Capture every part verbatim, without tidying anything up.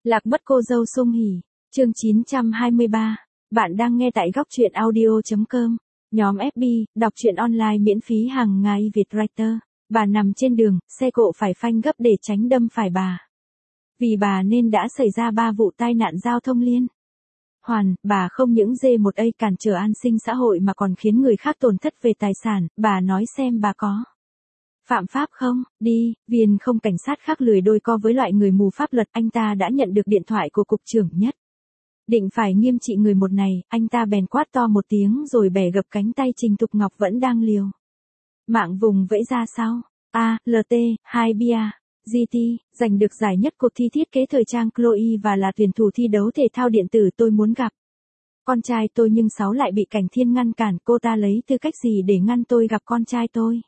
Lạc mất cô dâu Sung Hỉ, chương chín trăm hai mươi ba. Bạn đang nghe tại góc truyện audio chấm com. Nhóm ép bê, đọc truyện online miễn phí hàng ngày Việt Writer. Bà nằm trên đường, xe cộ phải phanh gấp để tránh đâm phải bà. Vì bà nên đã xảy ra ba vụ tai nạn giao thông liên hoàn, bà không những dê một a cản trở an sinh xã hội mà còn khiến người khác tổn thất về tài sản. Bà nói xem bà có phạm pháp không? Đi, viên không cảnh sát khác lười đôi co với loại người mù pháp luật. Anh ta đã nhận được điện thoại của cục trưởng Nhất. Định phải nghiêm trị người một này, anh ta bèn quát to một tiếng rồi bẻ gập cánh tay Trình Thục Ngọc vẫn đang liều mạng vùng vẫy ra sau. A, lờ tê, hai bia, giê tê, giành được giải nhất cuộc thi thiết kế thời trang Chloe và là tuyển thủ thi đấu thể thao điện tử. Tôi muốn gặp con trai tôi nhưng Sáu lại bị Cảnh Thiên ngăn cản. Cô ta lấy tư cách gì để ngăn tôi gặp con trai tôi?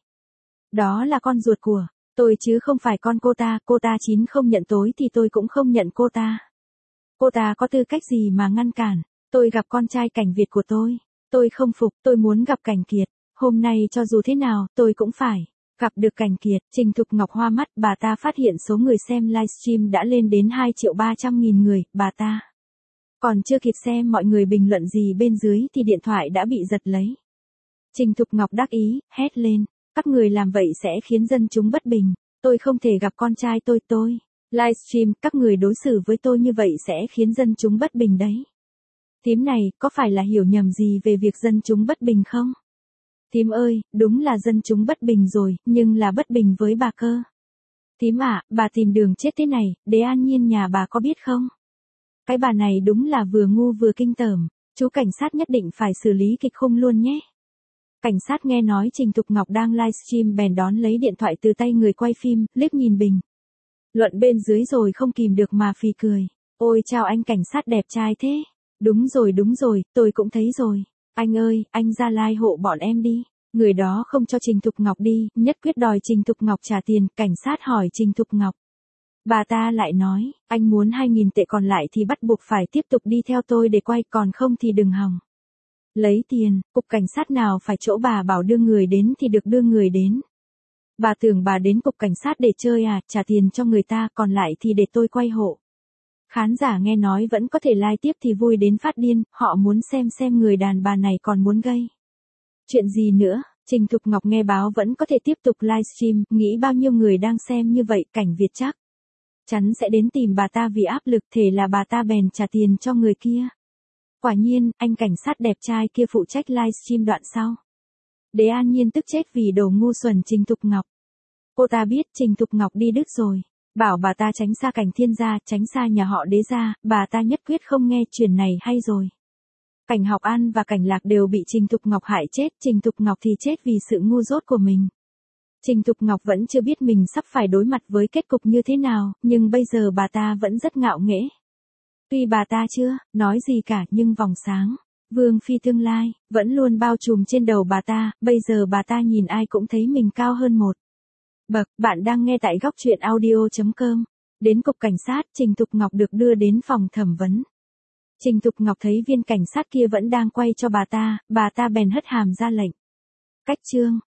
Đó là con ruột của tôi chứ không phải con cô ta. Cô ta chín không nhận tối thì tôi cũng không nhận cô ta. Cô ta có tư cách gì mà ngăn cản tôi gặp con trai Cảnh Việt của tôi? Tôi không phục, tôi muốn gặp Cảnh Kiệt. Hôm nay cho dù thế nào, tôi cũng phải gặp được Cảnh Kiệt. Trình Thục Ngọc hoa mắt, bà ta phát hiện số người xem livestream đã lên đến hai triệu ba trăm nghìn người. Bà ta còn chưa kịp xem mọi người bình luận gì bên dưới thì điện thoại đã bị giật lấy. Trình Thục Ngọc đắc ý, hét lên. Các người làm vậy sẽ khiến dân chúng bất bình. Tôi không thể gặp con trai tôi. Tôi livestream, các người đối xử với tôi như vậy sẽ khiến dân chúng bất bình đấy. Thím này, có phải là hiểu nhầm gì về việc dân chúng bất bình không? Thím ơi, đúng là dân chúng bất bình rồi, nhưng là bất bình với bà cơ. Thím ạ, bà tìm đường chết thế này, Đế An Nhiên nhà bà có biết không? Cái bà này đúng là vừa ngu vừa kinh tởm. Chú cảnh sát nhất định phải xử lý kịch khung luôn nhé. Cảnh sát nghe nói Trình Thục Ngọc đang livestream bèn đón lấy điện thoại từ tay người quay phim, liếc nhìn bình luận bên dưới rồi không kìm được mà phì cười. Ôi chào anh cảnh sát đẹp trai thế. Đúng rồi đúng rồi, tôi cũng thấy rồi. Anh ơi, anh ra like hộ bọn em đi. Người đó không cho Trình Thục Ngọc đi, nhất quyết đòi Trình Thục Ngọc trả tiền. Cảnh sát hỏi Trình Thục Ngọc. Bà ta lại nói, anh muốn hai nghìn tệ còn lại thì bắt buộc phải tiếp tục đi theo tôi để quay, còn không thì đừng hòng lấy tiền. Cục cảnh sát nào phải chỗ bà bảo đưa người đến thì được đưa người đến. Bà tưởng bà đến cục cảnh sát để chơi à? Trả tiền cho người ta, còn lại thì để tôi quay hộ. Khán giả nghe nói vẫn có thể like tiếp thì vui đến phát điên, họ muốn xem xem người đàn bà này còn muốn gây chuyện gì nữa. Trình Thục Ngọc nghe báo vẫn có thể tiếp tục livestream, nghĩ bao nhiêu người đang xem như vậy, Cảnh Việt chắc chắn sẽ đến tìm bà ta vì áp lực. Thế là bà ta bèn trả tiền cho người kia. Quả nhiên, anh cảnh sát đẹp trai kia phụ trách livestream đoạn sau. Đế An Nhiên tức chết vì đồ ngu xuẩn Trình Thục Ngọc. Cô ta biết Trình Thục Ngọc đi Đức rồi, bảo bà ta tránh xa Cảnh Thiên ra, tránh xa nhà họ Đế ra. Bà ta nhất quyết không nghe. Chuyện này hay rồi. Cảnh Học An và Cảnh Lạc đều bị Trình Thục Ngọc hại chết. Trình Thục Ngọc thì chết vì sự ngu dốt của mình. Trình Thục Ngọc vẫn chưa biết mình sắp phải đối mặt với kết cục như thế nào, nhưng bây giờ bà ta vẫn rất ngạo nghễ. Tuy bà ta chưa nói gì cả nhưng vòng sáng Vương Phi tương lai vẫn luôn bao trùm trên đầu bà ta. Bây giờ bà ta nhìn ai cũng thấy mình cao hơn một bậc. Bạn đang nghe tại góc truyện audio chấm com. Đến cục cảnh sát, Trình Thục Ngọc được đưa đến phòng thẩm vấn. Trình Thục Ngọc thấy viên cảnh sát kia vẫn đang quay cho bà ta, bà ta bèn hất hàm ra lệnh cách chương.